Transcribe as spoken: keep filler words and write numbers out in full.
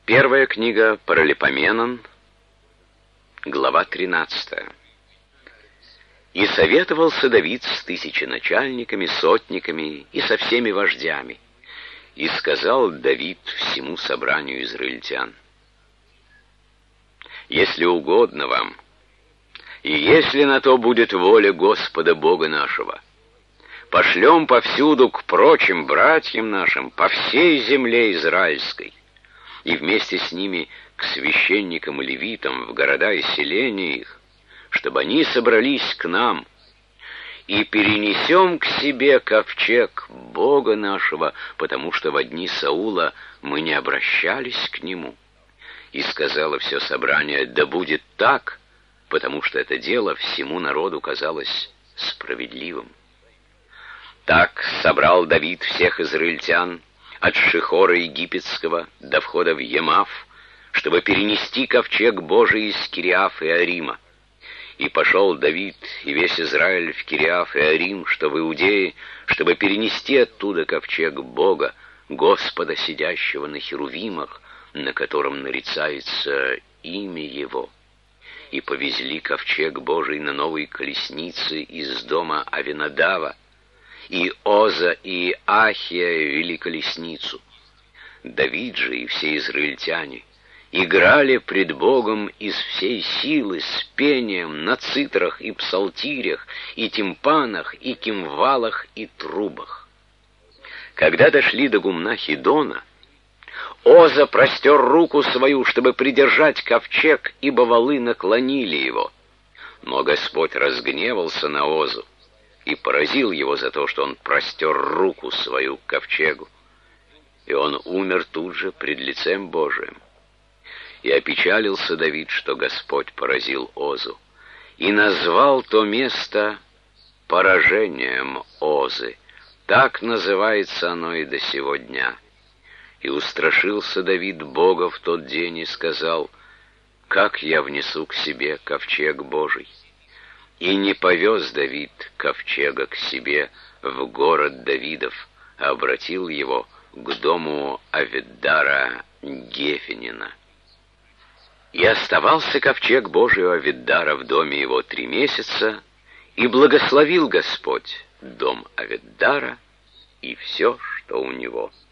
Первая книга Паралипоменон, глава тринадцатая. «И советовался Давид с тысяченачальниками, сотниками и со всеми вождями. И сказал Давид всему собранию израильтян: если угодно вам, и если на то будет воля Господа Бога нашего, пошлем повсюду к прочим братьям нашим по всей земле израильской, и вместе с ними к священникам и левитам в города и селения их, чтобы они собрались к нам, и перенесем к себе ковчег Бога нашего, потому что во дни Саула мы не обращались к нему. И сказало все собрание: да будет так, потому что это дело всему народу казалось справедливым. Так собрал Давид всех израильтян от Шихора египетского до входа в Емав, чтобы перенести ковчег Божий из Кириаф и Арима. И пошел Давид и весь Израиль в Кириаф и Арим, что в Иудее, чтобы перенести оттуда ковчег Бога, Господа, сидящего на херувимах, на котором нарицается имя Его. И повезли ковчег Божий на новой колеснице из дома Авинадава, и Оза и Ахия вели колесницу. Давид же и все израильтяне играли пред Богом из всей силы с пением на цитрах и псалтирях, и тимпанах, и кимвалах, и трубах. Когда дошли до гумна Хидона, Оза простер руку свою, чтобы придержать ковчег, ибо валы наклонили его. Но Господь разгневался на Озу и поразил его за то, что он простер руку свою к ковчегу. И он умер тут же пред лицем Божиим. И опечалился Давид, что Господь поразил Озу, и назвал то место поражением Озы. Так называется оно и до сего дня. И устрашился Давид Бога в тот день и сказал: как я внесу к себе ковчег Божий? И не повез Давид ковчега к себе в город Давидов, а обратил его к дому Авиддара Гефенина. И оставался ковчег Божий у Авиддара в доме его три месяца, и благословил Господь дом Авиддара и все, что у него.